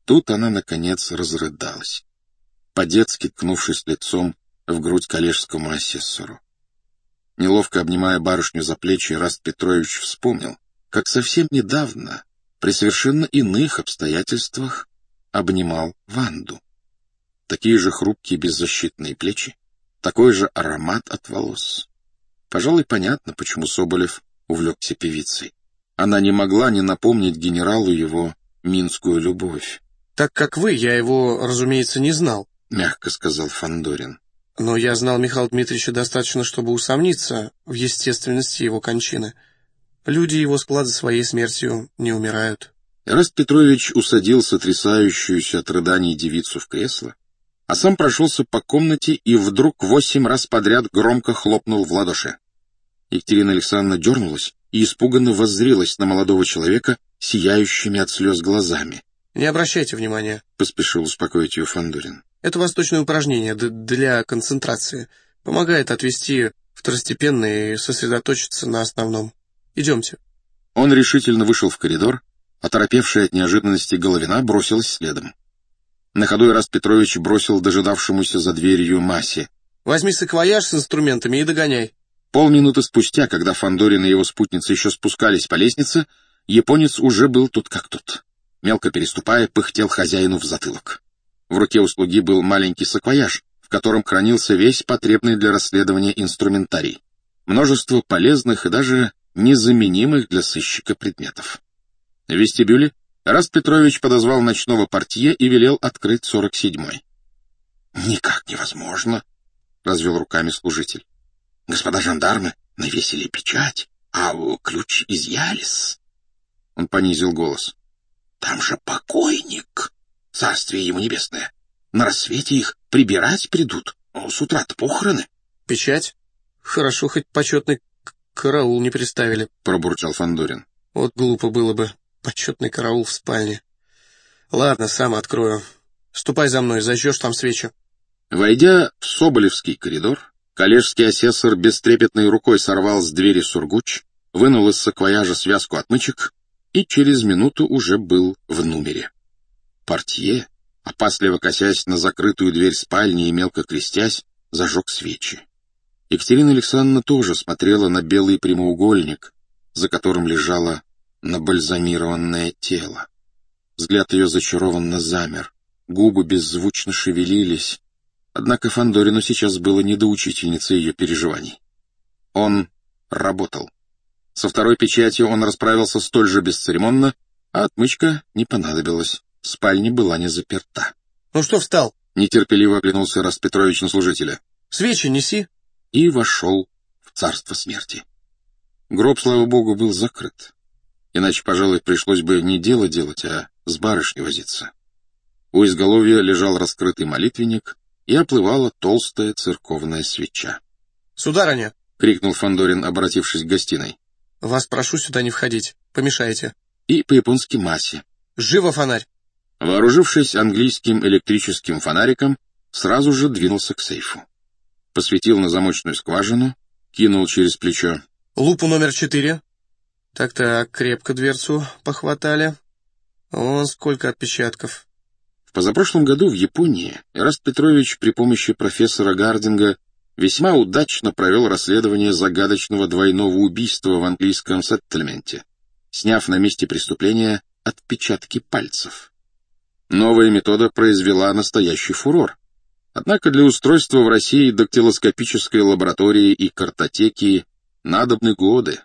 Тут она, наконец, разрыдалась, по-детски ткнувшись лицом в грудь коллежскому асессору. Неловко обнимая барышню за плечи, Эраст Петрович вспомнил, как совсем недавно, при совершенно иных обстоятельствах, обнимал Ванду. Такие же хрупкие беззащитные плечи, такой же аромат от волос. Пожалуй, понятно, почему Соболев увлекся певицей. Она не могла не напомнить генералу его минскую любовь. «Так как вы, я его, разумеется, не знал», — мягко сказал Фандорин. «Но я знал Михаила Дмитриевича достаточно, чтобы усомниться в естественности его кончины. Люди его склада своей смертью не умирают». Эраст Петрович усадил сотрясающуюся от рыданий девицу в кресло, а сам прошелся по комнате и вдруг 8 раз подряд громко хлопнул в ладоши. Екатерина Александровна дернулась и испуганно воззрелась на молодого человека сияющими от слез глазами. «Не обращайте внимания», — поспешил успокоить ее Фандорин. «Это восточное упражнение для концентрации. Помогает отвести второстепенное и сосредоточиться на основном. Идемте». Он решительно вышел в коридор, оторопевшая от неожиданности Головина бросилась следом. На ходу Эраст Петрович бросил дожидавшемуся за дверью Масе: «Возьми саквояж с инструментами и догоняй». Полминуты спустя, когда Фандорин и его спутница еще спускались по лестнице, японец уже был тут как тут. Мелко переступая, пыхтел хозяину в затылок. В руке у слуги был маленький саквояж, в котором хранился весь потребный для расследования инструментарий. Множество полезных и даже незаменимых для сыщика предметов. В вестибюле Эраст Петрович подозвал ночного портье и велел открыть 47-й. «Никак невозможно», — развел руками служитель. «Господа жандармы навесили печать, а ключ изъялись». Он понизил голос. «Там же покойник, царствие ему небесное. На рассвете их прибирать придут, с утра-то похороны». «Печать? Хорошо, хоть почетный караул не приставили», — пробурчал Фандорин. «Вот глупо было бы. Почетный караул в спальне. Ладно, сам открою. Ступай за мной, зажжешь там свечи». Войдя в Соболевский коридор, коллежский асессор бестрепетной рукой сорвал с двери сургуч, вынул из саквояжа связку отмычек и через минуту уже был в номере. Портье, опасливо косясь на закрытую дверь спальни и мелко крестясь, зажег свечи. Екатерина Александровна тоже смотрела на белый прямоугольник, за которым лежало набальзамированное тело. Взгляд ее зачарованно замер, губы беззвучно шевелились, однако Фандорину сейчас было не до учительницы ее переживаний. Он работал. Со второй печатью он расправился столь же бесцеремонно, а отмычка не понадобилась, спальня была не заперта. «Ну что встал?» — нетерпеливо оглянулся Эраст Петрович на служителя. «Свечи неси». И вошел в царство смерти. Гроб, слава богу, был закрыт. Иначе, пожалуй, пришлось бы не дело делать, а с барышней возиться. У изголовья лежал раскрытый молитвенник, и оплывала толстая церковная свеча. «Сударыня!» — крикнул Фандорин, обратившись к гостиной. «Вас прошу сюда не входить, помешаете». И по-японски Масе: «Живо фонарь!» Вооружившись английским электрическим фонариком, сразу же двинулся к сейфу. Посветил на замочную скважину, кинул через плечо: «Лупу номер 4. Так-так, крепко дверцу похватали. Вон сколько отпечатков». В позапрошлом году в Японии Эраст Петрович при помощи профессора Гардинга весьма удачно провел расследование загадочного двойного убийства в английском сеттельменте, сняв на месте преступления отпечатки пальцев. Новая метода произвела настоящий фурор. Однако для устройства в России дактилоскопической лаборатории и картотеки надобны годы.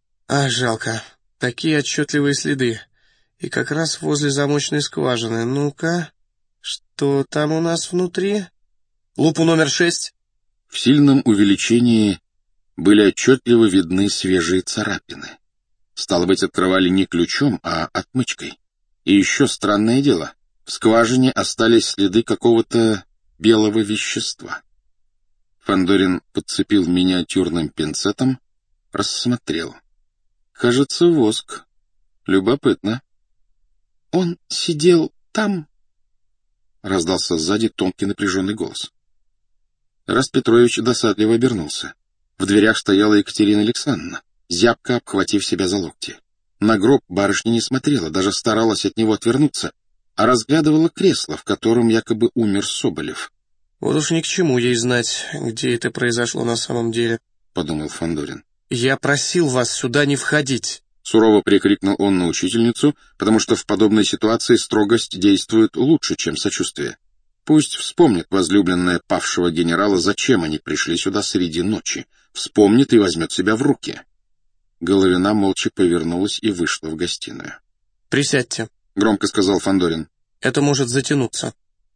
Жалко. Такие отчетливые следы. И как раз возле замочной скважины. Ну-ка, что там у нас внутри? Лупу номер 6. В сильном увеличении были отчетливо видны свежие царапины. Стало быть, открывали не ключом, а отмычкой. И еще странное дело, в скважине остались следы какого-то белого вещества. Фандорин подцепил миниатюрным пинцетом, рассмотрел. Кажется, воск. Любопытно. «Он сидел там?» — раздался сзади тонкий напряженный голос. Эраст Петрович досадливо обернулся. В дверях стояла Екатерина Александровна, зябко обхватив себя за локти. На гроб барышня не смотрела, даже старалась от него отвернуться, а разглядывала кресло, в котором якобы умер Соболев. «Вот уж ни к чему ей знать, где это произошло на самом деле», — подумал Фандорин. «Я просил вас сюда не входить!» Сурово прикрикнул он на учительницу, потому что в подобной ситуации строгость действует лучше, чем сочувствие. Пусть вспомнит возлюбленная павшего генерала, зачем они пришли сюда среди ночи. Вспомнит и возьмет себя в руки. Головина молча повернулась и вышла в гостиную. «Присядьте», — громко сказал Фандорин. «это может затянуться».